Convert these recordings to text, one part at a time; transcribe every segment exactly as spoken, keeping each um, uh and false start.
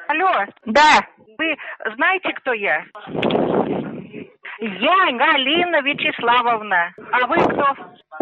Алло. Да. Вы знаете, кто я? Я Галина Вячеславовна. А вы кто?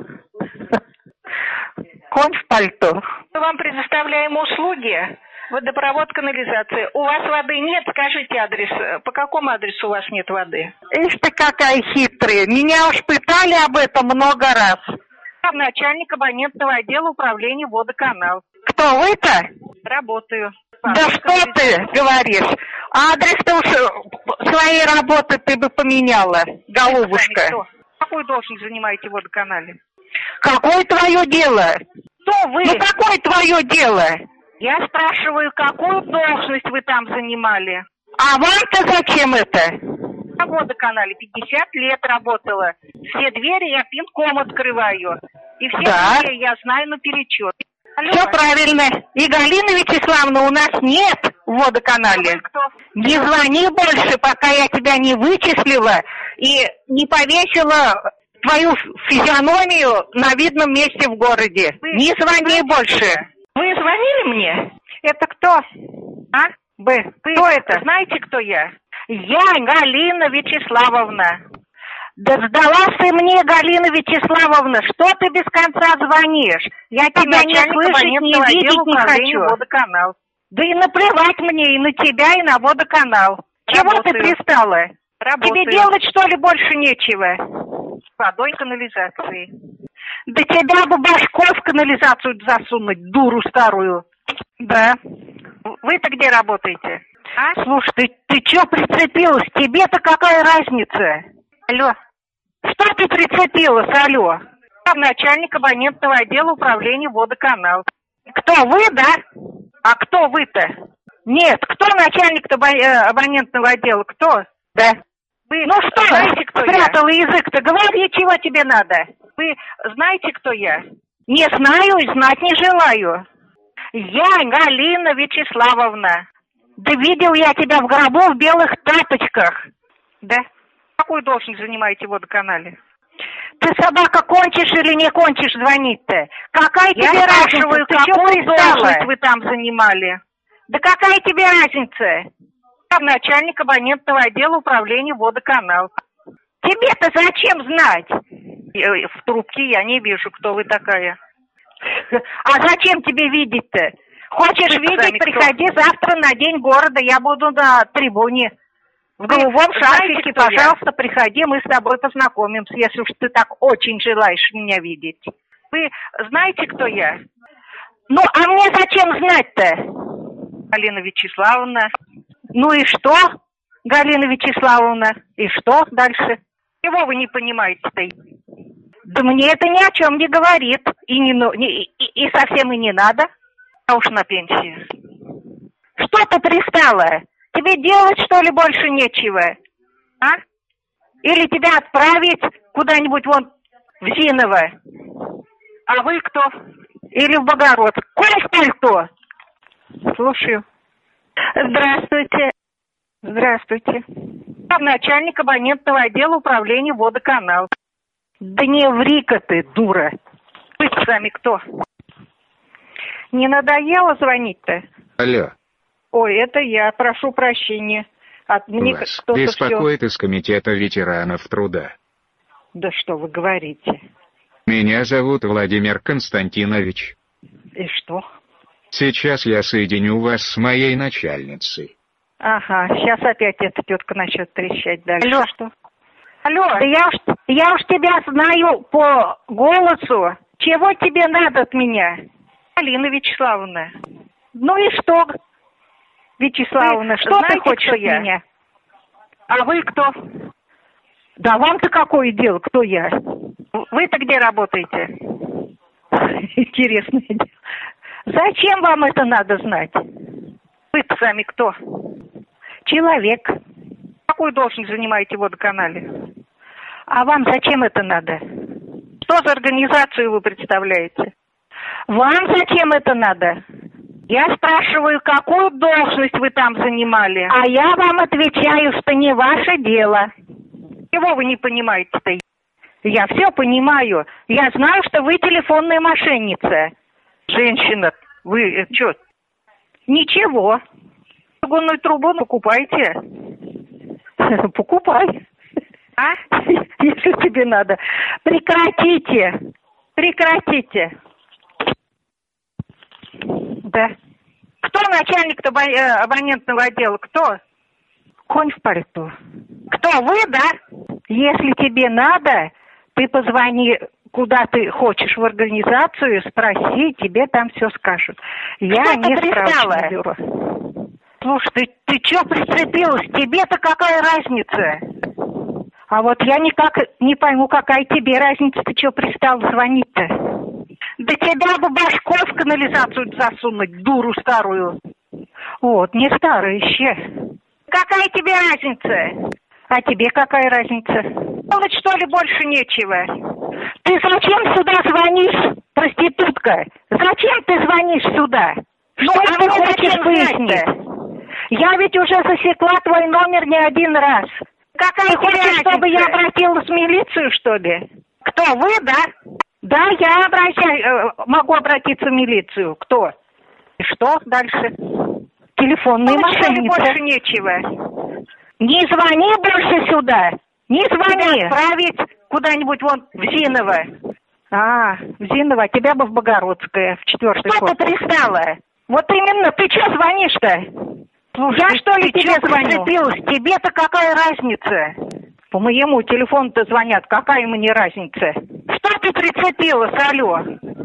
Конь в пальто. Мы вам предоставляем услуги. Водопровод, канализация. У вас воды нет? Скажите адрес. По какому адресу у вас нет воды? Ишь ты какая хитрая. Меня уж пытали об этом много раз. Начальник абонентного отдела управления водоканал. Кто вы-то? Работаю. Да что ты говоришь? Адрес-то уж своей работы ты бы поменяла, голубушка. Кто? Какую должность занимаете в водоканале? Какое твое дело? Кто вы? Ну какое твое дело? Я спрашиваю, какую должность вы там занимали? А вам-то зачем это? На водоканале пятьдесят лет работала. Все двери я пинком открываю. И все да. двери я знаю наперечет. Алло. Все правильно. И Галины Вячеславовны у нас нет в водоканале. Кто? Не звони больше, пока я тебя не вычислила и не повесила твою физиономию на видном месте в городе. Вы не звони знаете, больше. Вы звонили мне? Это кто? А? Б. Вы кто это? Знаете, кто я? Я Галина Вячеславовна. Да сдалась ты мне, Галина Вячеславовна, что ты без конца звонишь? Я тебя не слышать, не видеть не хочу. Водоканал. Да и наплевать мне и на тебя, и на водоканал. Чего Работаю. ты пристала? Работаю. Тебе делать, что ли, больше нечего? Водой канализации. Да тебя бы башкой в канализацию засунуть, дуру старую. Да. Вы-то где работаете? А? Слушай, ты, ты чё прицепилась? Тебе-то какая разница? Алло. Что ты прицепилась, алло? Начальник абонентного отдела управления водоканал. Кто, вы, да? А кто вы-то? Нет, кто начальник абонентного отдела? Кто? Да. Вы ну что, знаете, кто спрятала я? язык-то? Говори, чего тебе надо? Вы знаете, кто я? Не знаю и знать не желаю. Я Галина Вячеславовна. Да видел я тебя в гробу в белых тапочках. Да? Какую должность занимаете в водоканале? Ты, собака, кончишь или не кончишь звонить-то? Какая я тебе разница? Ты какую должность вы там занимали? Да какая тебе разница? Начальник абонентного отдела управления водоканал. Тебе-то зачем знать? В трубке я не вижу, кто вы такая. А зачем тебе видеть-то? Хочешь вы видеть, приходи кто? Завтра на День города, я буду на трибуне. В голубом шарфике, пожалуйста, я? Приходи, мы с тобой познакомимся, если уж ты так очень желаешь меня видеть. Вы знаете, кто я? Ну, а мне зачем знать-то? Галина Вячеславовна. Ну и что, Галина Вячеславовна? И что дальше? Чего вы не понимаете-то? Да мне это ни о чем не говорит. И, не, не, и, и совсем и не надо. А уж на пенсии. Что ты пристала? Тебе делать, что ли, больше нечего? А? Или тебя отправить куда-нибудь вон в Зиново? А вы кто? Или в Богород? Конь в пальто. Слушаю. Здравствуйте. Здравствуйте. Начальник абонентного отдела управления водоканал. Да не ври-ка ты, дура. Вы сами кто? Не надоело звонить-то? Алло. Ой, это я, прошу прощения. От мне Вас кто-то беспокоит все... из комитета ветеранов труда. Да что вы говорите? Меня зовут Владимир Константинович. И что? Сейчас я соединю вас с моей начальницей. Ага, сейчас опять эта тетка начнет трещать дальше. Алло. Что? Алло. Да я уж, я уж тебя знаю по голосу. Чего тебе надо от меня? Галина Вячеславовна. Ну и что, Вячеславовна, вы что знаете, ты хочешь от я? меня? А вы кто? Да вам-то какое дело, кто я? Вы-то где работаете? Интересное дело. Зачем вам это надо знать? Вы-то сами кто? Человек. Какую должность занимаете в водоканале? А вам зачем это надо? Что за организацию вы представляете? Вам зачем это надо? Я спрашиваю, какую должность вы там занимали? А я вам отвечаю, что не ваше дело. Чего вы не понимаете-то? Я все понимаю. Я знаю, что вы телефонная мошенница. Женщина, вы что? Ничего. Чугунную трубу покупайте. Покупай. А? Если тебе надо. Прекратите. Прекратите. Да. Кто начальник абонентного отдела? Кто? Конь в пальто. Кто, вы, да? Если тебе надо, ты позвони, куда ты хочешь, в организацию, спроси, тебе там все скажут. Я что не справочное бюро. Слушай, ты, ты чё прицепилась? Тебе-то какая разница? А вот я никак не пойму, какая тебе разница, ты чё пристал звонить-то? Да тебя бы башку в канализацию засунуть, дуру старую. Вот, не старая еще. Какая тебе разница? А тебе какая разница? Делать, что ли, больше нечего? Ты зачем сюда звонишь, проститутка? Зачем ты звонишь сюда? Что ну, ты хочешь выяснить? Я ведь уже засекла твой номер не один раз. Какая ты хочешь, разница? чтобы я обратилась в милицию, что ли? Кто, вы, да? Да, я обращаюсь, могу обратиться в милицию. Кто? И что дальше? Телефонные ну, мошенницы. Больше нечего. Не звони больше сюда. Не звони. Отправить куда-нибудь вон в Зиново. А, в Зиново. Тебя бы в Богородское, в четвертый Что корпус. ты пристала? Вот именно. Ты что звонишь-то? Слушай, я ты, что ли ты тебе звоню? Тебе-то какая разница? По моему телефону-то звонят. Какая мне разница? Что ты прицепилась, алло?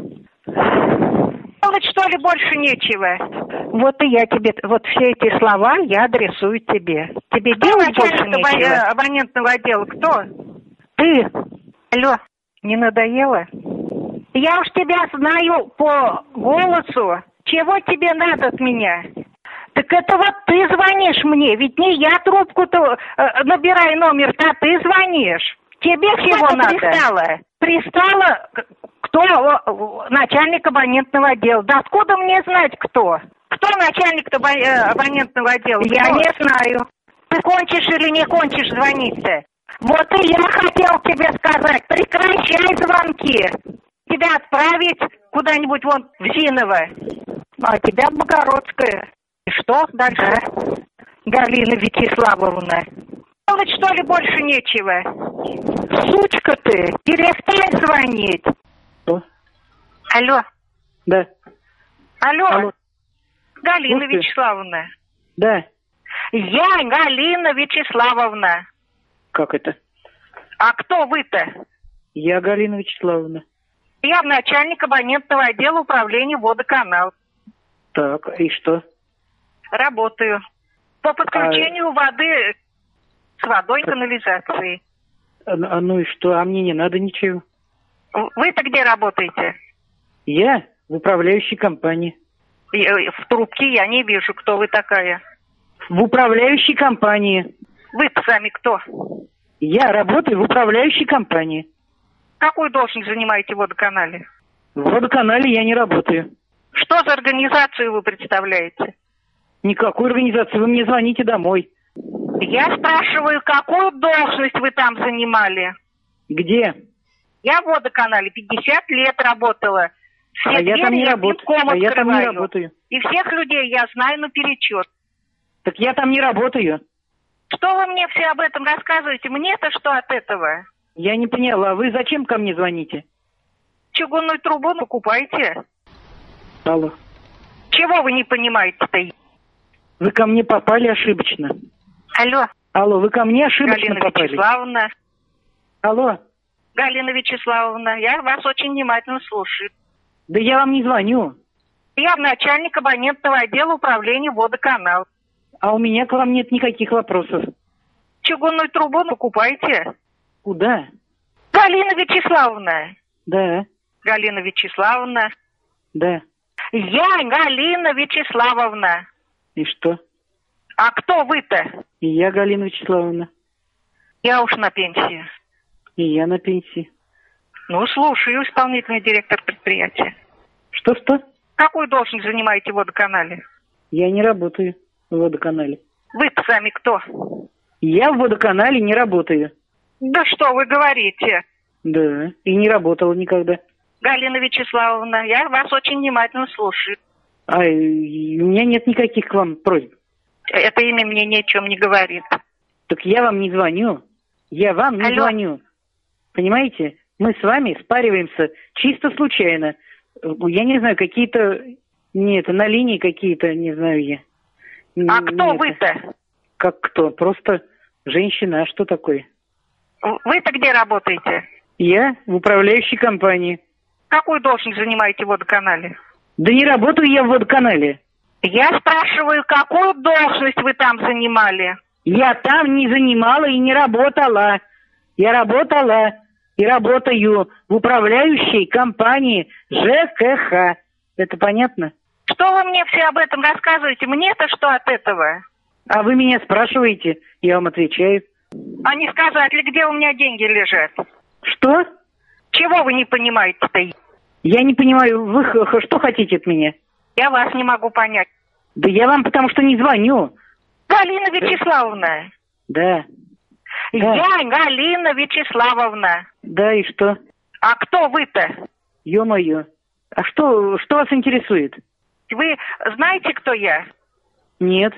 Делать, что ли, больше нечего? Вот и я тебе, вот все эти слова я адресую тебе. Тебе кто делать больше нечего? Абонентного отдела, кто? Ты. Алло. Не надоело? Я уж тебя знаю по голосу. Чего тебе надо от меня? Так это вот ты звонишь мне, ведь не я трубку-то э, набираю номер, а ты звонишь. Тебе всего Что надо. Пристала? Пристала? Кто? Начальник абонентного отдела. Да откуда мне знать, кто? Кто начальник абонентного отдела? Я кто? не знаю. Ты кончишь или не кончишь звонить-то? Вот и я хотел тебе сказать, прекращай звонки. Тебя отправить куда-нибудь вон в Зиново. А тебя в Богородское. И что дальше? Да. Галина Вячеславовна. Делать, что ли, больше нечего? Сучка ты, перестань звонить. Что? Алло. Да. Алло. Алло. Галина Слушай. Вячеславовна. Да. Я Галина Вячеславовна. Как это? А кто вы-то? Я Галина Вячеславовна. Я начальник абонентного отдела управления водоканал. Так, и что? Работаю. По подключению а... воды с водой канализации. А, а ну и что? А мне не надо ничего. Вы-то где работаете? Я в управляющей компании. В трубке я не вижу, кто вы такая. В управляющей компании. Вы-то сами кто? Я работаю в управляющей компании. Какую должность занимаете в водоканале? В водоканале я не работаю. Что за организацию вы представляете? Никакой организации. Вы мне звоните домой. Я спрашиваю, какую должность вы там занимали? Где? Я в водоканале пятьдесят лет работала. Все а я там не работаю. А я там не работаю. И всех людей я знаю наперечет. Так я там не работаю. Что вы мне все об этом рассказываете? Мне-то что от этого? Я не поняла. Вы зачем ко мне звоните? Чугунную трубу покупаете? Алло. Чего вы не понимаете-то? Вы ко мне попали ошибочно. Алло. Алло, вы ко мне ошибочно Галина попали. Вячеславовна. Алло. Галина Вячеславовна, я вас очень внимательно слушаю. Да я вам не звоню. Я начальник абонентного отдела управления водоканал. А у меня к вам нет никаких вопросов. Чугунную трубу покупаете? Куда? Галина Вячеславовна. Да. Галина Вячеславовна. Да. Я Галина Вячеславовна. И что? А кто вы-то? И я Галина Вячеславовна. Я уж на пенсии. И я на пенсии. Ну, слушаю, исполнительный директор предприятия. Что-что? Какую должность занимаете в водоканале? Я не работаю в водоканале. Вы-то сами кто? Я в водоканале не работаю. Да что вы говорите? Да, и не работала никогда. Галина Вячеславовна, я вас очень внимательно слушаю. А у меня нет никаких к вам просьб. Это имя мне ни о чем не говорит. Так я вам не звоню. Я вам не Алло. звоню. Понимаете? Мы с вами спариваемся чисто случайно. Я не знаю, какие-то... Нет, на линии какие-то, не знаю я. А кто Нет. вы-то? Как кто? Просто женщина. А что такое? Вы-то где работаете? Я в управляющей компании. Какую должность занимаете в водоканале? Да не работаю я в водоканале. Я спрашиваю, какую должность вы там занимали? Я там не занимала и не работала. Я работала и работаю в управляющей компании ЖКХ. Это понятно? Что вы мне все об этом рассказываете? Мне-то что от этого? А вы меня спрашиваете, я вам отвечаю. А не сказать ли, где у меня деньги лежат? Что? Чего вы не понимаете-то? Я не понимаю, вы х- х- что хотите от меня? Я вас не могу понять. Да я вам потому что не звоню. Галина Вячеславовна. Да. Да. Я Галина Вячеславовна. Да, и что? А кто вы-то? Ё-моё. А что, что вас интересует? Вы знаете, кто я? Нет.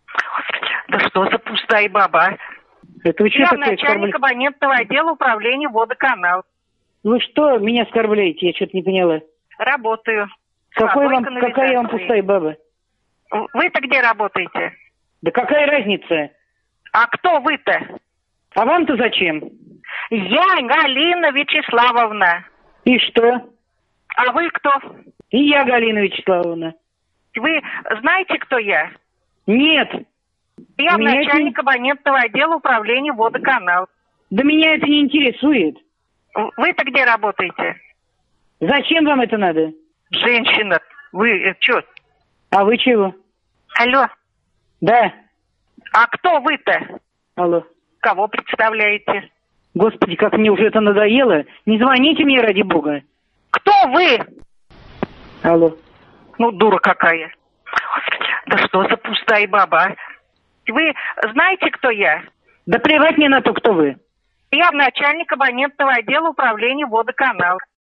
Да что за пустая баба, а? Это вы что Я такое начальник оскорбля- абонентного отдела управления водоканал. Вы что меня оскорбляете? Я что-то не поняла. Работаю. Какой вам, Водой, какая вам канализацией. пустая баба? Вы-то где работаете? Да какая разница? А кто вы-то? А вам-то зачем? Я Галина Вячеславовна. И что? А вы кто? И я, Галина Вячеславовна. Вы знаете, кто я? Нет. Я Меня начальник это- абонентного отдела управления водоканал. Да меня это не интересует. Вы-то где работаете? Зачем вам это надо? Женщина. Вы что? А вы чего? Алло. Да. А кто вы-то? Алло. Кого представляете? Господи, как мне уже это надоело. Не звоните мне, ради бога. Кто вы? Алло. Ну, дура какая. Да что за пустая баба, а? Вы знаете, кто я? Да плевать мне на то, кто вы. Я начальник абонентного отдела управления водоканал.